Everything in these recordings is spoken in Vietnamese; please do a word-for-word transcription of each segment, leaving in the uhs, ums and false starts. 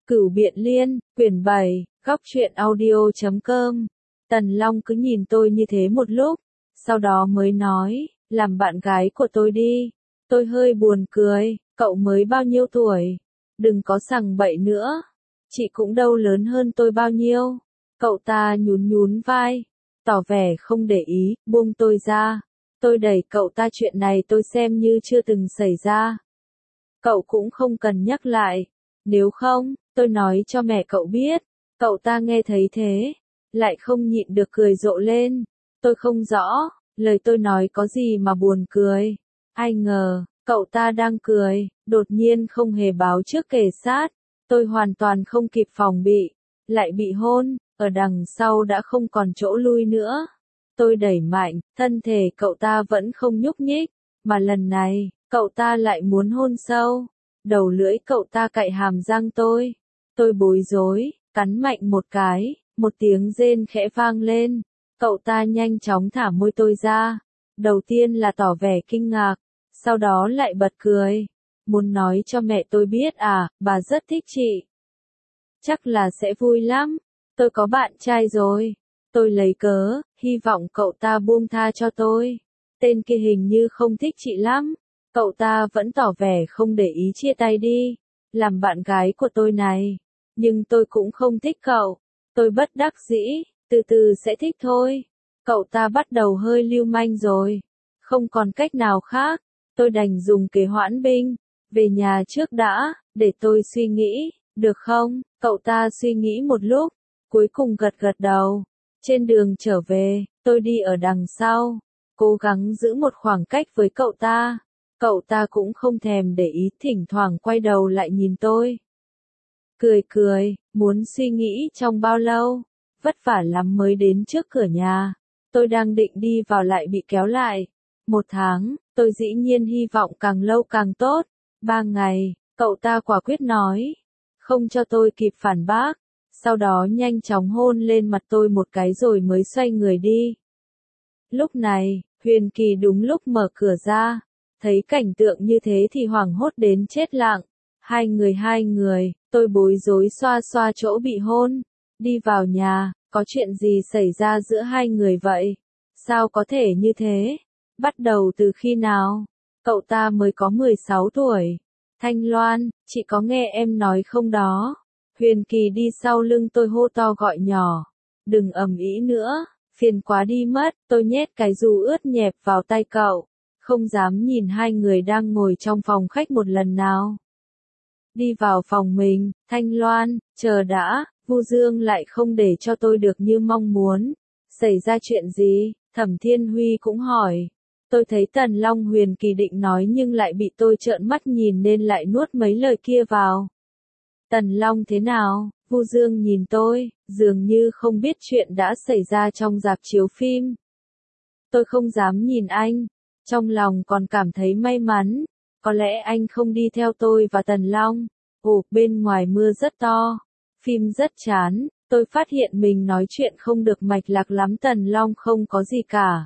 Cửu Biện Liên, quyển bảy, góc truyện audio chấm com. Tần Long cứ nhìn tôi như thế một lúc, sau đó mới nói, làm bạn gái của tôi đi. Tôi hơi buồn cười, cậu mới bao nhiêu tuổi? Đừng có sằng bậy nữa. Chị cũng đâu lớn hơn tôi bao nhiêu. Cậu ta nhún nhún vai, tỏ vẻ không để ý, buông tôi ra. Tôi đẩy cậu ta, chuyện này tôi xem như chưa từng xảy ra. Cậu cũng không cần nhắc lại. Nếu không, tôi nói cho mẹ cậu biết. Cậu ta nghe thấy thế, lại không nhịn được cười rộ lên. Tôi không rõ, lời tôi nói có gì mà buồn cười. Ai ngờ, cậu ta đang cười, đột nhiên không hề báo trước kể sát. Tôi hoàn toàn không kịp phòng bị, lại bị hôn, ở đằng sau đã không còn chỗ lui nữa. Tôi đẩy mạnh, thân thể cậu ta vẫn không nhúc nhích, mà lần này, cậu ta lại muốn hôn sâu. Đầu lưỡi cậu ta cạy hàm răng tôi. Tôi bối rối, cắn mạnh một cái, một tiếng rên khẽ vang lên. Cậu ta nhanh chóng thả môi tôi ra. Đầu tiên là tỏ vẻ kinh ngạc, sau đó lại bật cười. Muốn nói cho mẹ tôi biết à, bà rất thích chị. Chắc là sẽ vui lắm. Tôi có bạn trai rồi. Tôi lấy cớ, hy vọng cậu ta buông tha cho tôi. Tên kia hình như không thích chị lắm. Cậu ta vẫn tỏ vẻ không để ý, chia tay đi. Làm bạn gái của tôi này. Nhưng tôi cũng không thích cậu. Tôi bất đắc dĩ, từ từ sẽ thích thôi. Cậu ta bắt đầu hơi lưu manh rồi. Không còn cách nào khác. Tôi đành dùng kế hoãn binh. Về nhà trước đã, để tôi suy nghĩ, được không? Cậu ta suy nghĩ một lúc, cuối cùng gật gật đầu. Trên đường trở về, tôi đi ở đằng sau, cố gắng giữ một khoảng cách với cậu ta. Cậu ta cũng không thèm để ý, thỉnh thoảng quay đầu lại nhìn tôi. Cười cười, muốn suy nghĩ trong bao lâu, vất vả lắm mới đến trước cửa nhà. Tôi đang định đi vào lại bị kéo lại. Một tháng, tôi dĩ nhiên hy vọng càng lâu càng tốt. Ba ngày, cậu ta quả quyết nói. Không cho tôi kịp phản bác. Sau đó nhanh chóng hôn lên mặt tôi một cái rồi mới xoay người đi. Lúc này, Huyền Kỳ đúng lúc mở cửa ra. Thấy cảnh tượng như thế thì hoảng hốt đến chết lặng. Hai người hai người, tôi bối rối xoa xoa chỗ bị hôn. Đi vào nhà, có chuyện gì xảy ra giữa hai người vậy? Sao có thể như thế? Bắt đầu từ khi nào? Cậu ta mới có mười sáu tuổi. Thanh Loan, chị có nghe em nói không đó? Huyền Kỳ đi sau lưng tôi hô to gọi nhỏ. Đừng ầm ĩ nữa, phiền quá đi mất. Tôi nhét cái dù ướt nhẹp vào tay cậu. Không dám nhìn hai người đang ngồi trong phòng khách một lần nào. Đi vào phòng mình, Thanh Loan, chờ đã, Vu Dương lại không để cho tôi được như mong muốn. Xảy ra chuyện gì? Thẩm Thiên Huy cũng hỏi. Tôi thấy Tần Long Huyền Kỳ định nói nhưng lại bị tôi trợn mắt nhìn nên lại nuốt mấy lời kia vào. Tần Long thế nào? Vu Dương nhìn tôi, dường như không biết chuyện đã xảy ra trong rạp chiếu phim. Tôi không dám nhìn anh. Trong lòng còn cảm thấy may mắn, có lẽ anh không đi theo tôi và Tần Long. Ồ, bên ngoài mưa rất to, phim rất chán, tôi phát hiện mình nói chuyện không được mạch lạc lắm. Tần Long không có gì cả.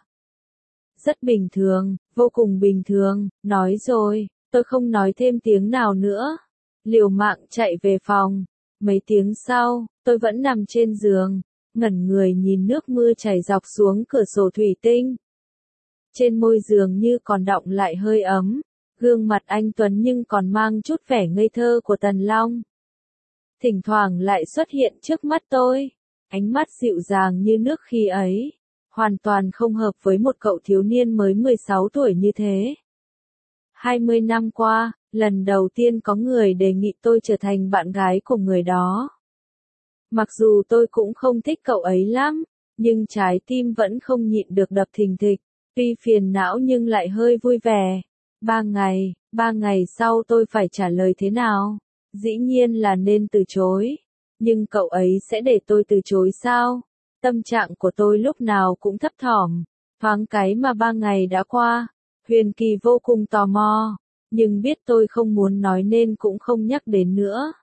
Rất bình thường, vô cùng bình thường, nói rồi, tôi không nói thêm tiếng nào nữa. Liều mạng chạy về phòng. Mấy tiếng sau, tôi vẫn nằm trên giường, ngẩn người nhìn nước mưa chảy dọc xuống cửa sổ thủy tinh. Trên môi giường như còn đọng lại hơi ấm, gương mặt anh tuấn nhưng còn mang chút vẻ ngây thơ của Tần Long. Thỉnh thoảng lại xuất hiện trước mắt tôi, ánh mắt dịu dàng như nước khi ấy, hoàn toàn không hợp với một cậu thiếu niên mới mười sáu tuổi như thế. hai mươi năm qua, lần đầu tiên có người đề nghị tôi trở thành bạn gái của người đó. Mặc dù tôi cũng không thích cậu ấy lắm, nhưng trái tim vẫn không nhịn được đập thình thịch. Tuy phiền não nhưng lại hơi vui vẻ. Ba ngày, ba ngày sau tôi phải trả lời thế nào? Dĩ nhiên là nên từ chối. Nhưng cậu ấy sẽ để tôi từ chối sao? Tâm trạng của tôi lúc nào cũng thấp thỏm. Thoáng cái mà ba ngày đã qua. Huyền Kỳ vô cùng tò mò. Nhưng biết tôi không muốn nói nên cũng không nhắc đến nữa.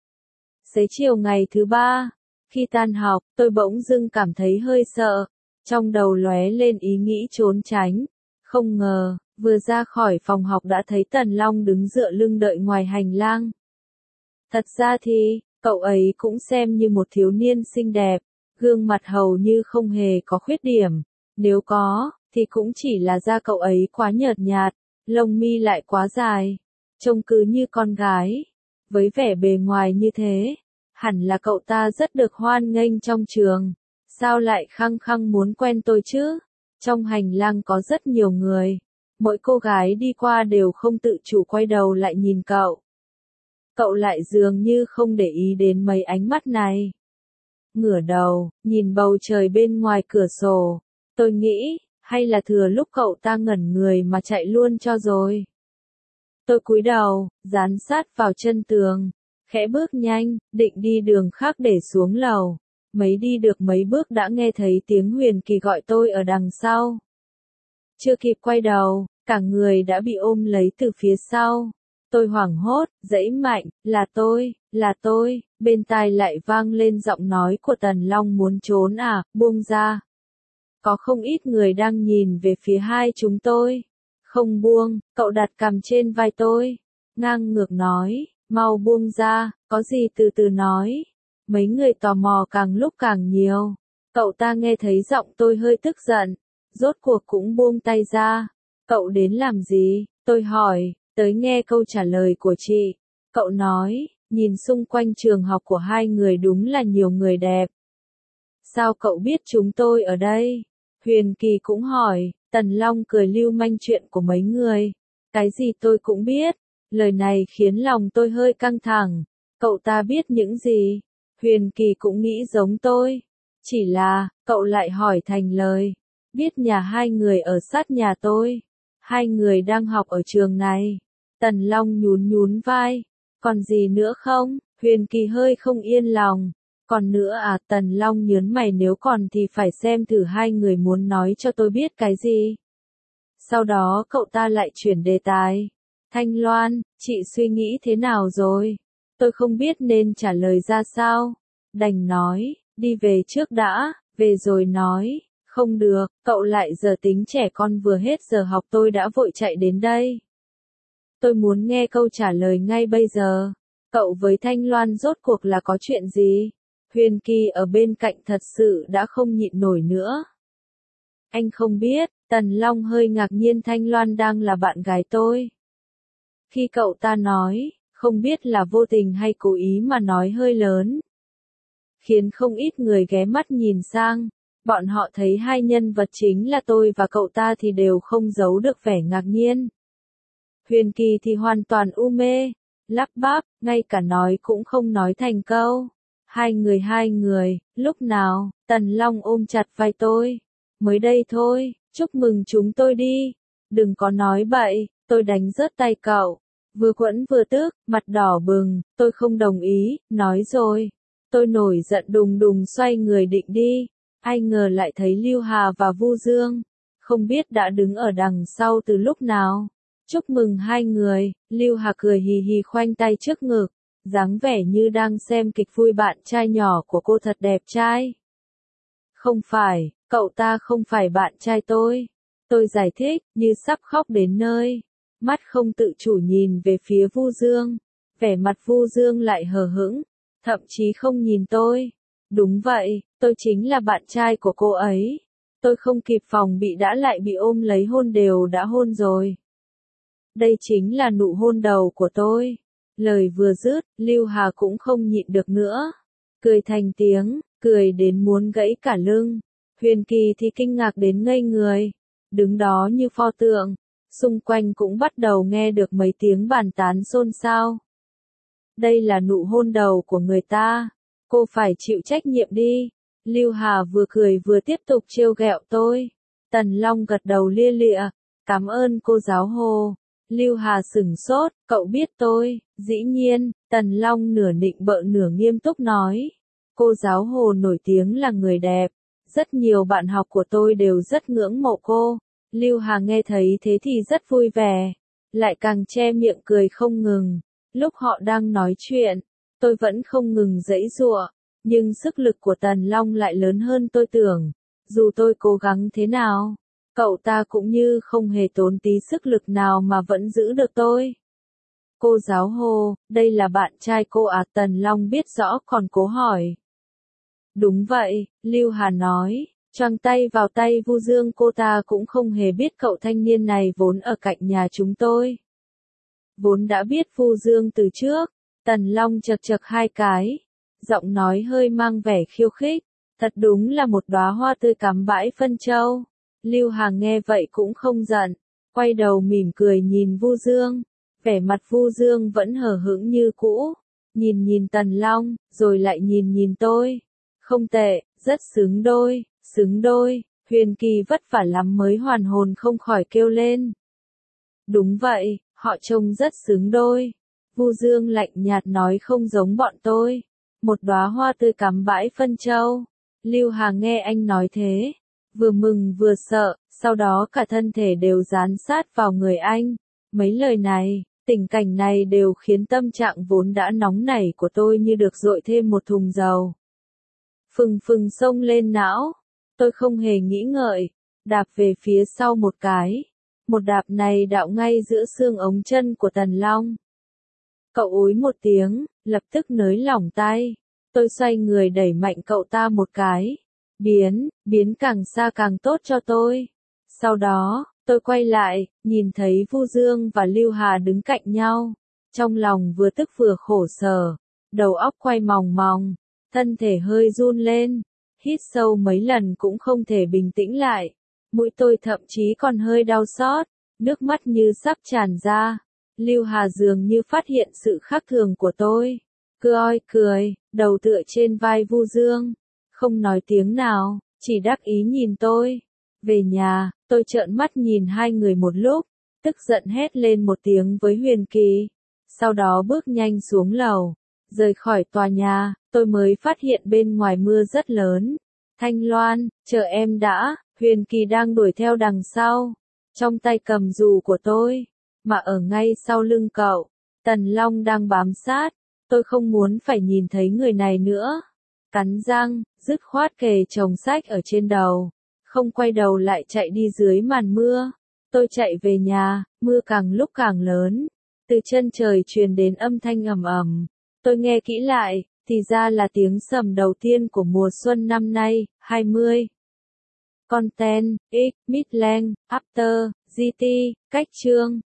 Xế chiều ngày thứ ba, khi tan học, tôi bỗng dưng cảm thấy hơi sợ. Trong đầu lóe lên ý nghĩ trốn tránh. Không ngờ, vừa ra khỏi phòng học đã thấy Tần Long đứng dựa lưng đợi ngoài hành lang. Thật ra thì, Cậu ấy cũng xem như một thiếu niên xinh đẹp, gương mặt hầu như không hề có khuyết điểm, nếu có, thì cũng chỉ là da cậu ấy quá nhợt nhạt, lông mi lại quá dài, trông cứ như con gái. Với vẻ bề ngoài như thế, hẳn là cậu ta rất được hoan nghênh trong trường, sao lại khăng khăng muốn quen tôi chứ? Trong hành lang có rất nhiều người, mỗi cô gái đi qua đều không tự chủ quay đầu lại nhìn cậu. Cậu lại dường như không để ý đến mấy ánh mắt này. Ngửa đầu, nhìn bầu trời bên ngoài cửa sổ, tôi nghĩ, hay là thừa lúc cậu ta ngẩn người mà chạy luôn cho rồi. Tôi cúi đầu, dán sát vào chân tường, khẽ bước nhanh, định đi đường khác để xuống lầu. Mấy đi được mấy bước đã nghe thấy tiếng Huyền Kỳ gọi tôi ở đằng sau. Chưa kịp quay đầu, cả người đã bị ôm lấy từ phía sau. Tôi hoảng hốt, giãy mạnh, là tôi, là tôi, bên tai lại vang lên giọng nói của Tần Long muốn trốn à, buông ra. Có không ít người đang nhìn về phía hai chúng tôi. Không buông, cậu đặt cằm trên vai tôi, ngang ngược nói, mau buông ra, có gì từ từ nói. Mấy người tò mò càng lúc càng nhiều. Cậu ta nghe thấy giọng tôi hơi tức giận, rốt cuộc cũng buông tay ra. Cậu đến làm gì? Tôi hỏi, tới nghe câu trả lời của chị. Cậu nói, nhìn xung quanh trường học của hai người đúng là nhiều người đẹp. Sao cậu biết chúng tôi ở đây? Huyền Kỳ cũng hỏi. Tần Long cười lưu manh chuyện của mấy người. Cái gì tôi cũng biết. Lời này khiến lòng tôi hơi căng thẳng. Cậu ta biết những gì? Huyền Kỳ cũng nghĩ giống tôi. Chỉ là, cậu lại hỏi thành lời. Biết nhà hai người ở sát nhà tôi. Hai người đang học ở trường này. Tần Long nhún nhún vai. Còn gì nữa không? Huyền Kỳ hơi không yên lòng. Còn nữa à? Tần Long nhớn mày, nếu còn thì phải xem thử hai người muốn nói cho tôi biết cái gì. Sau đó cậu ta lại chuyển đề tài. Thanh Loan, chị suy nghĩ thế nào rồi? Tôi không biết nên trả lời ra sao. Đành nói, đi về trước đã, về rồi nói. Không được, cậu lại giờ tính trẻ con, vừa hết giờ học tôi đã vội chạy đến đây. Tôi muốn nghe câu trả lời ngay bây giờ. Cậu với Thanh Loan rốt cuộc là có chuyện gì? Huyền Kỳ ở bên cạnh thật sự đã không nhịn nổi nữa. Anh không biết, Tần Long hơi ngạc nhiên, Thanh Loan đang là bạn gái tôi. Khi cậu ta nói, không biết là vô tình hay cố ý mà nói hơi lớn, khiến không ít người ghé mắt nhìn sang. Bọn họ thấy hai nhân vật chính là tôi và cậu ta thì đều không giấu được vẻ ngạc nhiên. Huyền Kỳ thì hoàn toàn u mê, lắp bắp, ngay cả nói cũng không nói thành câu. Hai người hai người, lúc nào? Tần Long ôm chặt vai tôi. Mới đây thôi, chúc mừng chúng tôi đi. Đừng có nói bậy, tôi đánh rớt tay cậu. Vừa quẫn vừa tức, mặt đỏ bừng, tôi không đồng ý, nói rồi. Tôi nổi giận đùng đùng xoay người định đi. Ai ngờ lại thấy Lưu Hà và Vu Dương. Không biết đã đứng ở đằng sau từ lúc nào. Chúc mừng hai người, Lưu Hà cười hì hì khoanh tay trước ngực. Dáng vẻ như đang xem kịch vui, bạn trai nhỏ của cô thật đẹp trai. Không phải, cậu ta không phải bạn trai tôi. Tôi giải thích, như sắp khóc đến nơi. Mắt không tự chủ nhìn về phía Vu Dương. Vẻ mặt Vu Dương lại hờ hững, thậm chí không nhìn tôi. Đúng vậy, tôi chính là bạn trai của cô ấy. Tôi không kịp phòng bị đã lại bị ôm lấy hôn, đều đã hôn rồi. Đây chính là nụ hôn đầu của tôi. Lời vừa dứt, Lưu Hà cũng không nhịn được nữa. Cười thành tiếng, cười đến muốn gãy cả lưng. Huyền Kỳ thì kinh ngạc đến ngây người. Đứng đó như pho tượng. Xung quanh cũng bắt đầu nghe được mấy tiếng bàn tán xôn xao. Đây là nụ hôn đầu của người ta. Cô phải chịu trách nhiệm đi. Lưu Hà vừa cười vừa tiếp tục trêu ghẹo tôi. Tần Long gật đầu lia lịa. Cảm ơn cô giáo Hồ. Lưu Hà sửng sốt, cậu biết tôi? Dĩ nhiên, Tần Long nửa nịnh bợ nửa nghiêm túc nói. Cô giáo Hồ nổi tiếng là người đẹp. Rất nhiều bạn học của tôi đều rất ngưỡng mộ cô. Lưu Hà nghe thấy thế thì rất vui vẻ. Lại càng che miệng cười không ngừng. Lúc họ đang nói chuyện, tôi vẫn không ngừng giãy giụa. Nhưng sức lực của Tần Long lại lớn hơn tôi tưởng. Dù tôi cố gắng thế nào, cậu ta cũng như không hề tốn tí sức lực nào mà vẫn giữ được tôi. Cô giáo Hồ, đây là bạn trai cô à? Tần Long biết rõ còn cố hỏi. Đúng vậy, Lưu Hà nói, choàng tay vào tay Vu Dương. Cô ta cũng không hề biết cậu thanh niên này vốn ở cạnh nhà chúng tôi. Vốn đã biết Vu Dương từ trước, Tần Long chật chật hai cái, giọng nói hơi mang vẻ khiêu khích, thật đúng là một đóa hoa tươi cắm bãi phân châu. Lưu Hà nghe vậy cũng không giận, quay đầu mỉm cười nhìn Vu Dương, vẻ mặt Vu Dương vẫn hờ hững như cũ, nhìn nhìn Tần Long, rồi lại nhìn nhìn tôi. Không tệ, rất xứng đôi, xứng đôi, Huyền Kỳ vất vả lắm mới hoàn hồn không khỏi kêu lên. Đúng vậy, họ trông rất xứng đôi. Vu Dương lạnh nhạt nói, không giống bọn tôi. Một đóa hoa tươi cắm bãi phân châu. Lưu Hà nghe anh nói thế, vừa mừng vừa sợ, sau đó cả thân thể đều dán sát vào người anh. Mấy lời này, tình cảnh này đều khiến tâm trạng vốn đã nóng nảy của tôi như được dội thêm một thùng dầu. Phừng phừng xông lên não, tôi không hề nghĩ ngợi, đạp về phía sau một cái. Một đạp này đạo ngay giữa xương ống chân của Tần Long. Cậu ối một tiếng, lập tức nới lỏng tay. Tôi xoay người đẩy mạnh cậu ta một cái. Biến, biến càng xa càng tốt cho tôi. Sau đó, tôi quay lại, nhìn thấy Vu Dương và Lưu Hà đứng cạnh nhau. Trong lòng vừa tức vừa khổ sở, đầu óc quay mòng mòng, thân thể hơi run lên, hít sâu mấy lần cũng không thể bình tĩnh lại. Mũi tôi thậm chí còn hơi đau xót, nước mắt như sắp tràn ra. Lưu Hà dường như phát hiện sự khác thường của tôi, cười cười, đầu tựa trên vai Vu Dương, không nói tiếng nào, chỉ đắc ý nhìn tôi. Về nhà, tôi trợn mắt nhìn hai người một lúc, tức giận hét lên một tiếng với Huyền Kỳ, sau đó bước nhanh xuống lầu, rời khỏi tòa nhà. Tôi mới phát hiện bên ngoài mưa rất lớn. Thanh Loan, chờ em đã. Huyền Kỳ đang đuổi theo đằng sau, trong tay cầm dù của tôi, mà ở ngay sau lưng cậu, Tần Long đang bám sát. Tôi không muốn phải nhìn thấy người này nữa. Cắn răng, dứt khoát kề chồng sách ở trên đầu, không quay đầu lại chạy đi dưới màn mưa. Tôi chạy về nhà, mưa càng lúc càng lớn, từ chân trời truyền đến âm thanh ầm ầm. Tôi nghe kỹ lại, thì ra là tiếng sầm đầu tiên của mùa xuân năm nay. hai mươi Content, X, Midland, After, giê tê, cách chương.